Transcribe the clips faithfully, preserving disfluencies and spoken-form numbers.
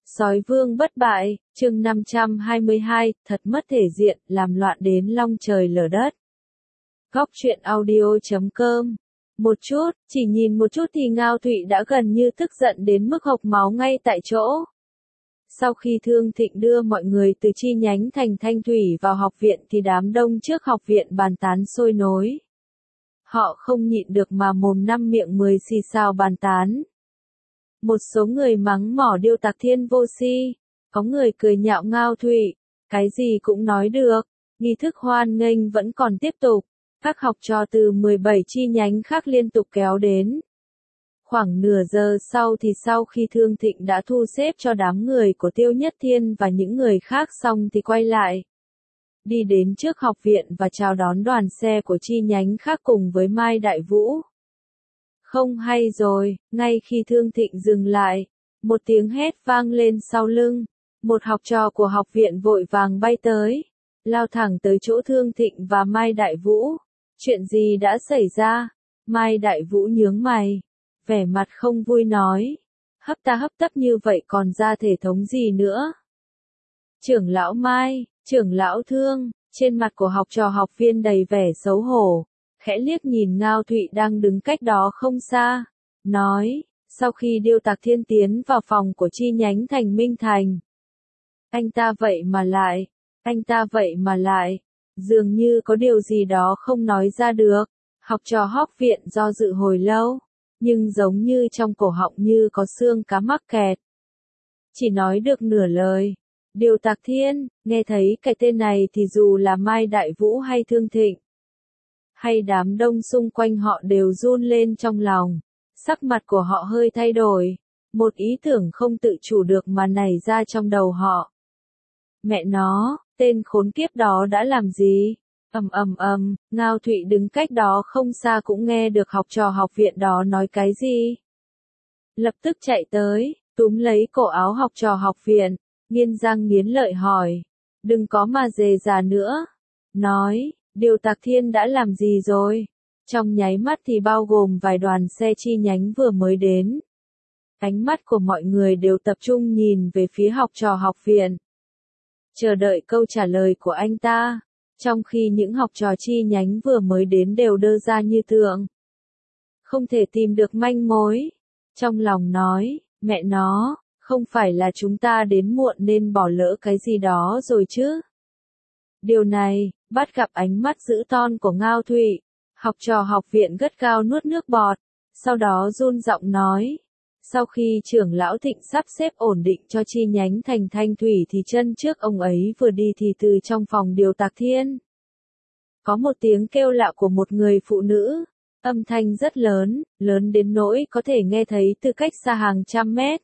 Sói vương bất bại, chương năm trăm hai mươi hai, thật mất thể diện, làm loạn đến long trời lở đất. Góc truyện audio chấm com. Một chút, chỉ nhìn một chút thì Ngao Thụy đã gần như tức giận đến mức hộc máu ngay tại chỗ. Sau khi Thương Thịnh đưa mọi người từ chi nhánh thành Thanh Thủy vào học viện thì đám đông trước học viện bàn tán sôi nối. Họ không nhịn được mà mồm năm miệng mười xì xào bàn tán. Một số người mắng mỏ Điêu Tạc Thiên vô si, có người cười nhạo Ngao Thụy, cái gì cũng nói được, nghi thức hoan nghênh vẫn còn tiếp tục, các học trò từ mười bảy chi nhánh khác liên tục kéo đến. Khoảng nửa giờ sau thì sau khi Thương Thịnh đã thu xếp cho đám người của Tiêu Nhất Thiên và những người khác xong thì quay lại. Đi đến trước học viện và chào đón đoàn xe của chi nhánh khác cùng với Mai Đại Vũ. Không hay rồi, ngay khi Thương Thịnh dừng lại, một tiếng hét vang lên sau lưng, một học trò của học viện vội vàng bay tới, lao thẳng tới chỗ Thương Thịnh và Mai Đại Vũ. Chuyện gì đã xảy ra? Mai Đại Vũ nhướng mày, vẻ mặt không vui nói, hấp ta hấp tấp như vậy còn ra thể thống gì nữa? Trưởng lão Mai, trưởng lão Thương, trên mặt của học trò học viên đầy vẻ xấu hổ. Khẽ liếc nhìn Ngao Thụy đang đứng cách đó không xa, nói, sau khi Điêu Tạc Thiên tiến vào phòng của chi nhánh thành Minh Thành. Anh ta vậy mà lại, anh ta vậy mà lại, dường như có điều gì đó không nói ra được, học trò học viện do dự hồi lâu, nhưng giống như trong cổ họng như có xương cá mắc kẹt. Chỉ nói được nửa lời, Điêu Tạc Thiên, nghe thấy cái tên này thì dù là Mai Đại Vũ hay Thương Thịnh, hay đám đông xung quanh họ đều run lên trong lòng, sắc mặt của họ hơi thay đổi, một ý tưởng không tự chủ được mà nảy ra trong đầu họ. Mẹ nó, tên khốn kiếp đó đã làm gì? Ầm ầm ầm, Ngao Thụy đứng cách đó không xa cũng nghe được học trò học viện đó nói cái gì. Lập tức chạy tới, túm lấy cổ áo học trò học viện, nghiến răng nghiến lợi hỏi, đừng có mà dề già nữa. Nói, Điêu Tạc Thiên đã làm gì rồi? Trong nháy mắt thì bao gồm vài đoàn xe chi nhánh vừa mới đến. Ánh mắt của mọi người đều tập trung nhìn về phía học trò học viện, chờ đợi câu trả lời của anh ta, trong khi những học trò chi nhánh vừa mới đến đều đơ ra như tượng. Không thể tìm được manh mối. Trong lòng nói, mẹ nó, không phải là chúng ta đến muộn nên bỏ lỡ cái gì đó rồi chứ? Điều này, bắt gặp ánh mắt dữ tợn của Ngao Thụy, học trò học viện gắt gao nuốt nước bọt, sau đó run giọng nói, sau khi trưởng lão Thịnh sắp xếp ổn định cho chi nhánh thành Thanh Thủy thì chân trước ông ấy vừa đi thì từ trong phòng Điêu Tạc Thiên có một tiếng kêu lạ của một người phụ nữ, âm thanh rất lớn, lớn đến nỗi có thể nghe thấy từ cách xa hàng trăm mét.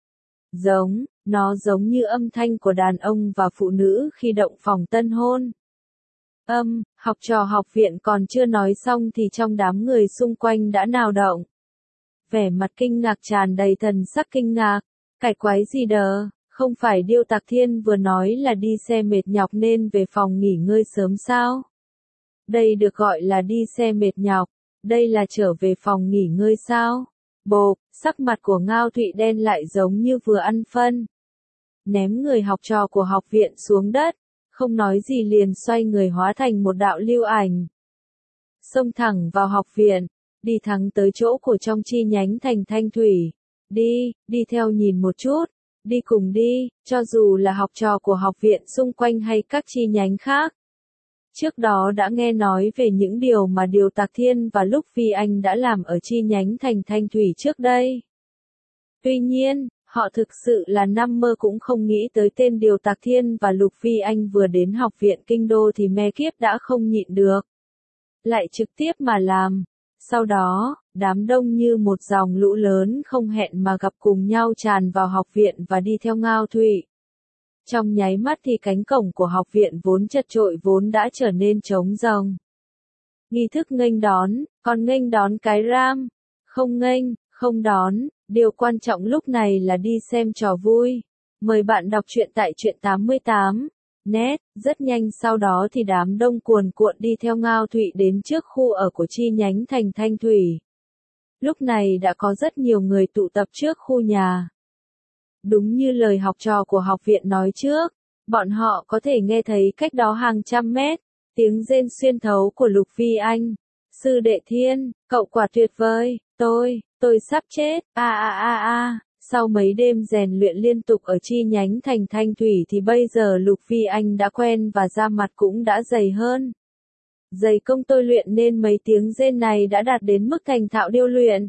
Giống, nó giống như âm thanh của đàn ông và phụ nữ khi động phòng tân hôn. Âm, học trò học viện còn chưa nói xong thì trong đám người xung quanh đã nao động. Vẻ mặt kinh ngạc tràn đầy thần sắc kinh ngạc, cái quái gì đờ, không phải Điêu Tạc Thiên vừa nói là đi xe mệt nhọc nên về phòng nghỉ ngơi sớm sao? Đây được gọi là đi xe mệt nhọc, đây là trở về phòng nghỉ ngơi sao? Bộp, sắc mặt của Ngao Thụy đen lại giống như vừa ăn phân. Ném người học trò của học viện xuống đất, không nói gì liền xoay người hóa thành một đạo lưu ảnh. Xông thẳng vào học viện, đi thẳng tới chỗ của trong chi nhánh thành Thanh Thủy. Đi, đi theo nhìn một chút, đi cùng đi, cho dù là học trò của học viện xung quanh hay các chi nhánh khác. Trước đó đã nghe nói về những điều mà Điêu Tạc Thiên và Lục Phi Anh đã làm ở chi nhánh thành Thanh Thủy trước đây. Tuy nhiên, họ thực sự là nằm mơ cũng không nghĩ tới tên Điêu Tạc Thiên và Lục Phi Anh vừa đến học viện Kinh Đô thì me kiếp đã không nhịn được. Lại trực tiếp mà làm. Sau đó, đám đông như một dòng lũ lớn không hẹn mà gặp cùng nhau tràn vào học viện và đi theo Ngao Thụy. Trong nháy mắt thì cánh cổng của học viện vốn chật chội vốn đã trở nên trống rỗng. Nghi thức nghênh đón, còn nghênh đón cái ram, không nghênh, không đón, điều quan trọng lúc này là đi xem trò vui. Mời bạn đọc truyện tại truyện tám mươi tám. Net, rất nhanh sau đó thì đám đông cuồn cuộn đi theo Ngao Thụy đến trước khu ở của chi nhánh thành Thanh Thủy. Lúc này đã có rất nhiều người tụ tập trước khu nhà. Đúng như lời học trò của học viện nói trước, bọn họ có thể nghe thấy cách đó hàng trăm mét, tiếng rên xuyên thấu của Lục Vi Anh. Sư đệ Thiên, cậu quả tuyệt vời, tôi, tôi sắp chết, a a a a. Sau mấy đêm rèn luyện liên tục ở chi nhánh thành Thanh Thủy thì bây giờ Lục Vi Anh đã quen và da mặt cũng đã dày hơn. Dày công tôi luyện nên mấy tiếng rên này đã đạt đến mức thành thạo điêu luyện.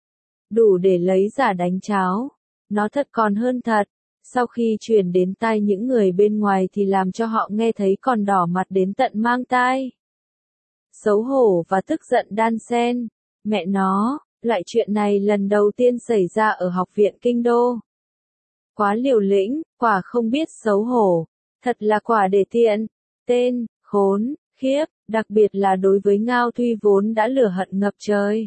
Đủ để lấy giả đánh cháo. Nó thật còn hơn thật. Sau khi truyền đến tai những người bên ngoài thì làm cho họ nghe thấy còn đỏ mặt đến tận mang tai. Xấu hổ và tức giận đan xen. Mẹ nó, loại chuyện này lần đầu tiên xảy ra ở học viện Kinh Đô. Quá liều lĩnh, quả không biết xấu hổ. Thật là quả để tiện. Tên, khốn, khiếp, đặc biệt là đối với Ngao Thuy vốn đã lửa hận ngập trời.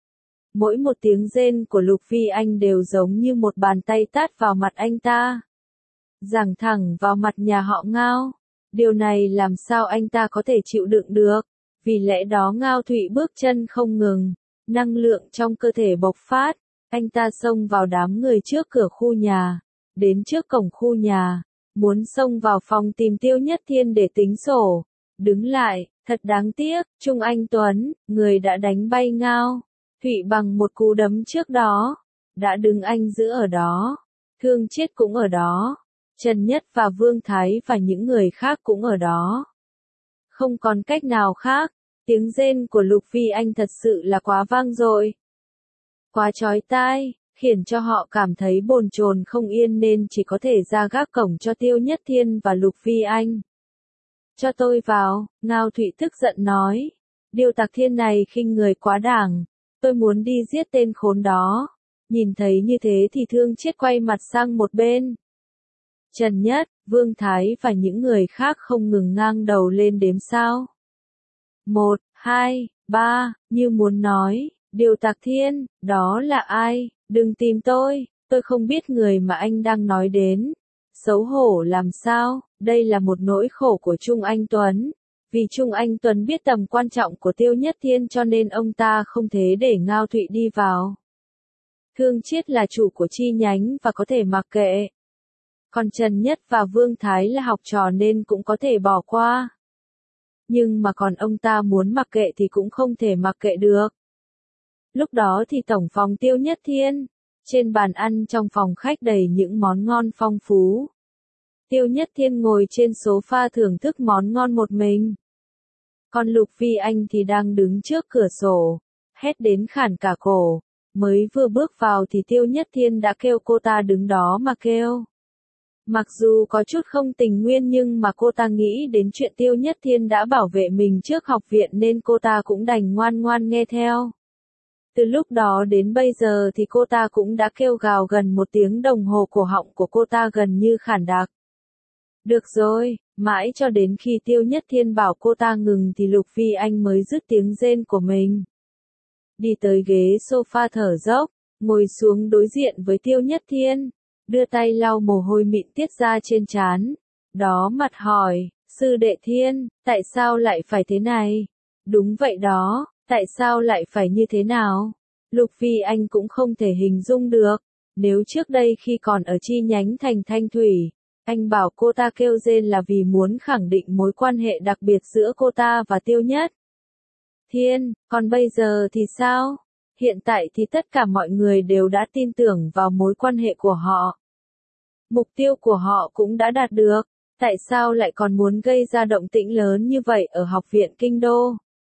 Mỗi một tiếng rên của Lục Vi Anh đều giống như một bàn tay tát vào mặt anh ta. Giằng thẳng vào mặt nhà họ Ngao. Điều này làm sao anh ta có thể chịu đựng được. Vì lẽ đó Ngao Thụy bước chân không ngừng. Năng lượng trong cơ thể bộc phát. Anh ta xông vào đám người trước cửa khu nhà. Đến trước cổng khu nhà. Muốn xông vào phòng tìm Tiêu Nhất Thiên để tính sổ. Đứng lại, thật đáng tiếc, Trung Anh Tuấn, người đã đánh bay Ngao Thụy bằng một cú đấm trước đó, đã đứng anh giữ ở đó. Thương Chiết cũng ở đó. Trần Nhất và Vương Thái và những người khác cũng ở đó. Không còn cách nào khác, tiếng rên của Lục Vi Anh thật sự là quá vang dội. Quá chói tai, khiến cho họ cảm thấy bồn chồn không yên nên chỉ có thể ra gác cổng cho Tiêu Nhất Thiên và Lục Vi Anh. Cho tôi vào, Ngao Thụy tức giận nói. Điêu Tạc Thiên này khinh người quá đảng. Tôi muốn đi giết tên khốn đó. Nhìn thấy như thế thì Thương Chiết quay mặt sang một bên. Trần Nhất, Vương Thái và những người khác không ngừng ngang đầu lên đếm sao. Một, hai, ba, như muốn nói, Điêu Tạc Thiên, đó là ai? Đừng tìm tôi, tôi không biết người mà anh đang nói đến. Xấu hổ làm sao, đây là một nỗi khổ của Trung Anh Tuấn. Vì Trung Anh Tuấn biết tầm quan trọng của Tiêu Nhất Thiên cho nên ông ta không thể để Ngao Thụy đi vào. Thương Chiết là chủ của chi nhánh và có thể mặc kệ. Còn Trần Nhất và Vương Thái là học trò nên cũng có thể bỏ qua. Nhưng mà còn ông ta muốn mặc kệ thì cũng không thể mặc kệ được. Lúc đó thì tổng phòng Tiêu Nhất Thiên. Trên bàn ăn trong phòng khách đầy những món ngon phong phú. Tiêu Nhất Thiên ngồi trên sofa thưởng thức món ngon một mình. Còn Lục Vi Anh thì đang đứng trước cửa sổ, hét đến khản cả cổ. Mới vừa bước vào thì Tiêu Nhất Thiên đã kêu cô ta đứng đó mà kêu. Mặc dù có chút không tình nguyên nhưng mà cô ta nghĩ đến chuyện Tiêu Nhất Thiên đã bảo vệ mình trước học viện nên cô ta cũng đành ngoan ngoan nghe theo. Từ lúc đó đến bây giờ thì cô ta cũng đã kêu gào gần một tiếng đồng hồ, cổ họng của cô ta gần như khản đặc. Được rồi, mãi cho đến khi Tiêu Nhất Thiên bảo cô ta ngừng thì Lục Vi Anh mới dứt tiếng rên của mình. Đi tới ghế sofa thở dốc, ngồi xuống đối diện với Tiêu Nhất Thiên, đưa tay lau mồ hôi mịn tiết ra trên trán. Đó mặt hỏi, sư đệ Thiên, tại sao lại phải thế này? Đúng vậy đó, tại sao lại phải như thế nào? Lục Vi Anh cũng không thể hình dung được. Nếu trước đây khi còn ở chi nhánh thành Thanh Thủy, anh bảo cô ta kêu rên là vì muốn khẳng định mối quan hệ đặc biệt giữa cô ta và Tiêu Nhất Thiên, còn bây giờ thì sao? Hiện tại thì tất cả mọi người đều đã tin tưởng vào mối quan hệ của họ. Mục tiêu của họ cũng đã đạt được, tại sao lại còn muốn gây ra động tĩnh lớn như vậy ở học viện Kinh Đô?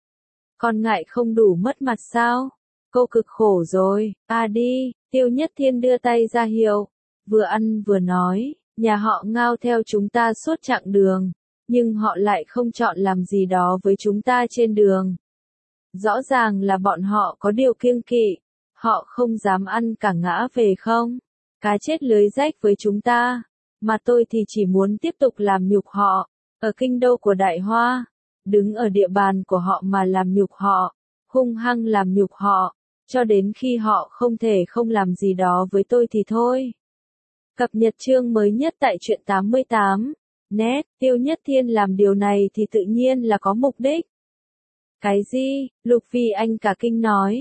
Còn ngại không đủ mất mặt sao? Cô cực khổ rồi, à đi, Tiêu Nhất Thiên đưa tay ra hiệu, vừa ăn vừa nói, nhà họ Ngao theo chúng ta suốt chặng đường, nhưng họ lại không chọn làm gì đó với chúng ta trên đường. Rõ ràng là bọn họ có điều kiêng kỵ, họ không dám ăn cả ngã về không? Cá chết lưới rách với chúng ta, mà tôi thì chỉ muốn tiếp tục làm nhục họ, ở kinh đô của Đại Hoa, đứng ở địa bàn của họ mà làm nhục họ, hung hăng làm nhục họ, cho đến khi họ không thể không làm gì đó với tôi thì thôi. Cập nhật chương mới nhất tại truyện tám mươi tám. Net, Tiêu Nhất Thiên làm điều này thì tự nhiên là có mục đích. Cái gì? Lục Vi Anh cả kinh nói.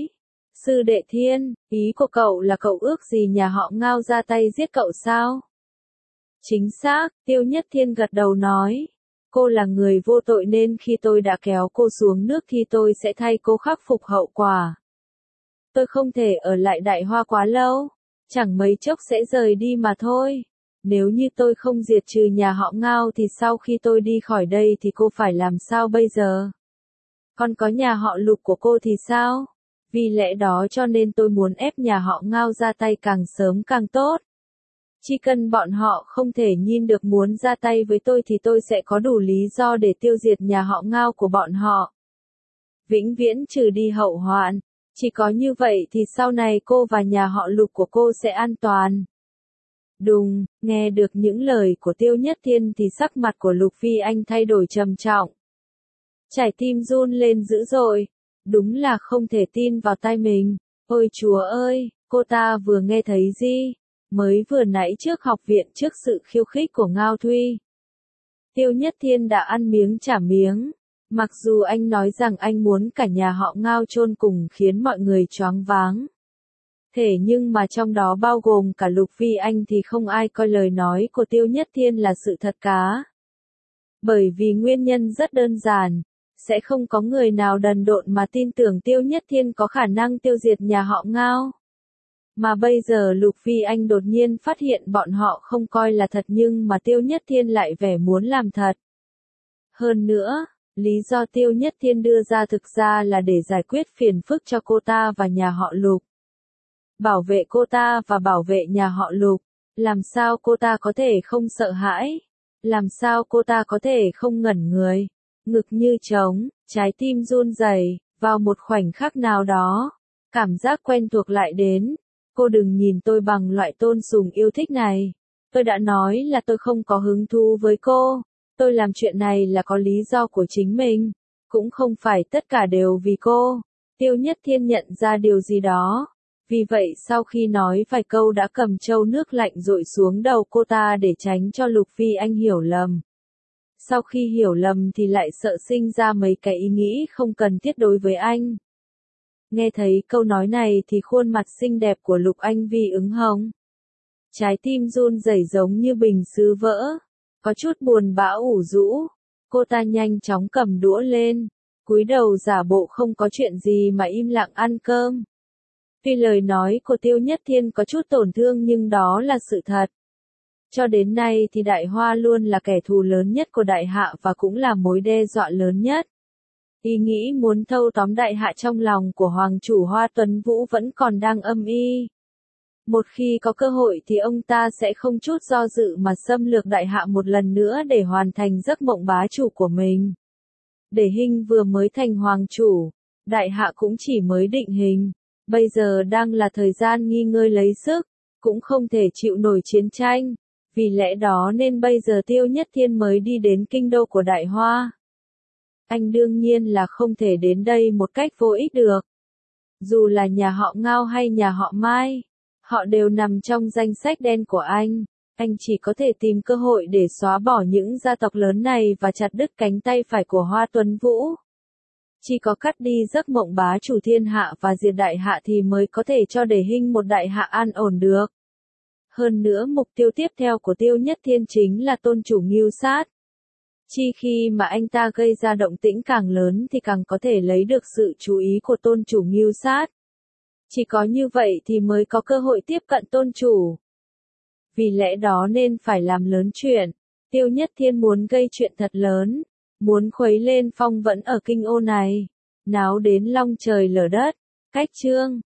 Sư đệ Thiên, ý của cậu là cậu ước gì nhà họ Ngao ra tay giết cậu sao? Chính xác, Tiêu Nhất Thiên gật đầu nói. Cô là người vô tội nên khi tôi đã kéo cô xuống nước thì tôi sẽ thay cô khắc phục hậu quả. Tôi không thể ở lại Đại Hoa quá lâu, chẳng mấy chốc sẽ rời đi mà thôi. Nếu như tôi không diệt trừ nhà họ Ngao thì sau khi tôi đi khỏi đây thì cô phải làm sao bây giờ? Còn có nhà họ Lục của cô thì sao? Vì lẽ đó cho nên tôi muốn ép nhà họ Ngao ra tay càng sớm càng tốt. Chỉ cần bọn họ không thể nhìn được muốn ra tay với tôi thì tôi sẽ có đủ lý do để tiêu diệt nhà họ Ngao của bọn họ. Vĩnh viễn trừ đi hậu hoạn. Chỉ có như vậy thì sau này cô và nhà họ Lục của cô sẽ an toàn. Đùng, nghe được những lời của Tiêu Nhất Thiên thì sắc mặt của Lục Phi Anh thay đổi trầm trọng. Trái tim run lên dữ dội. Đúng là không thể tin vào tai mình. Ôi Chúa ơi, cô ta vừa nghe thấy gì? Mới vừa nãy trước học viện trước sự khiêu khích của Ngao Thuy. Tiêu Nhất Thiên đã ăn miếng trả miếng. Mặc dù anh nói rằng anh muốn cả nhà họ Ngao chôn cùng khiến mọi người choáng váng. Thế nhưng mà trong đó bao gồm cả Lục Phi Anh thì không ai coi lời nói của Tiêu Nhất Thiên là sự thật cả. Bởi vì nguyên nhân rất đơn giản. Sẽ không có người nào đần độn mà tin tưởng Tiêu Nhất Thiên có khả năng tiêu diệt nhà họ Ngao. Mà bây giờ Lục Phi Anh đột nhiên phát hiện bọn họ không coi là thật nhưng mà Tiêu Nhất Thiên lại vẻ muốn làm thật. Hơn nữa, lý do Tiêu Nhất Thiên đưa ra thực ra là để giải quyết phiền phức cho cô ta và nhà họ Lục. Bảo vệ cô ta và bảo vệ nhà họ Lục. Làm sao cô ta có thể không sợ hãi? Làm sao cô ta có thể không ngẩn người? Ngực như trống, trái tim run rẩy, vào một khoảnh khắc nào đó. Cảm giác quen thuộc lại đến. Cô đừng nhìn tôi bằng loại tôn sùng yêu thích này. Tôi đã nói là tôi không có hứng thú với cô. Tôi làm chuyện này là có lý do của chính mình. Cũng không phải tất cả đều vì cô. Tiêu Nhất Thiên nhận ra điều gì đó. Vì vậy sau khi nói vài câu đã cầm trâu nước lạnh dội xuống đầu cô ta để tránh cho Lục Phi Anh hiểu lầm. Sau khi hiểu lầm thì lại sợ sinh ra mấy cái ý nghĩ không cần thiết đối với anh. Nghe thấy câu nói này thì khuôn mặt xinh đẹp của Lục Anh Vi ứng hồng. Trái tim run rẩy giống như bình sứ vỡ. Có chút buồn bã ủ rũ. Cô ta nhanh chóng cầm đũa lên. Cúi đầu giả bộ không có chuyện gì mà im lặng ăn cơm. Tuy lời nói của Tiêu Nhất Thiên có chút tổn thương nhưng đó là sự thật. Cho đến nay thì Đại Hoa luôn là kẻ thù lớn nhất của Đại Hạ và cũng là mối đe dọa lớn nhất. Ý nghĩ muốn thâu tóm Đại Hạ trong lòng của Hoàng chủ Hoa Tuấn Vũ vẫn còn đang âm y. Một khi có cơ hội thì ông ta sẽ không chút do dự mà xâm lược Đại Hạ một lần nữa để hoàn thành giấc mộng bá chủ của mình. Để Hinh vừa mới thành Hoàng chủ, Đại Hạ cũng chỉ mới định hình. Bây giờ đang là thời gian nghỉ ngơi lấy sức, cũng không thể chịu nổi chiến tranh. Vì lẽ đó nên bây giờ Tiêu Nhất Thiên mới đi đến kinh đô của Đại Hoa. Anh đương nhiên là không thể đến đây một cách vô ích được. Dù là nhà họ Ngao hay nhà họ Mai, họ đều nằm trong danh sách đen của anh. Anh chỉ có thể tìm cơ hội để xóa bỏ những gia tộc lớn này và chặt đứt cánh tay phải của Hoa Tuấn Vũ. Chỉ có cắt đi giấc mộng bá chủ thiên hạ và diệt Đại Hạ thì mới có thể cho để Hinh một Đại Hạ an ổn được. Hơn nữa mục tiêu tiếp theo của Tiêu Nhất Thiên chính là tôn chủ Ngưu Sát. Chỉ khi mà anh ta gây ra động tĩnh càng lớn thì càng có thể lấy được sự chú ý của tôn chủ Ngưu Sát. Chỉ có như vậy thì mới có cơ hội tiếp cận tôn chủ. Vì lẽ đó nên phải làm lớn chuyện. Tiêu Nhất Thiên muốn gây chuyện thật lớn. Muốn khuấy lên phong vẫn ở kinh ô này. Náo đến long trời lở đất. Cách chương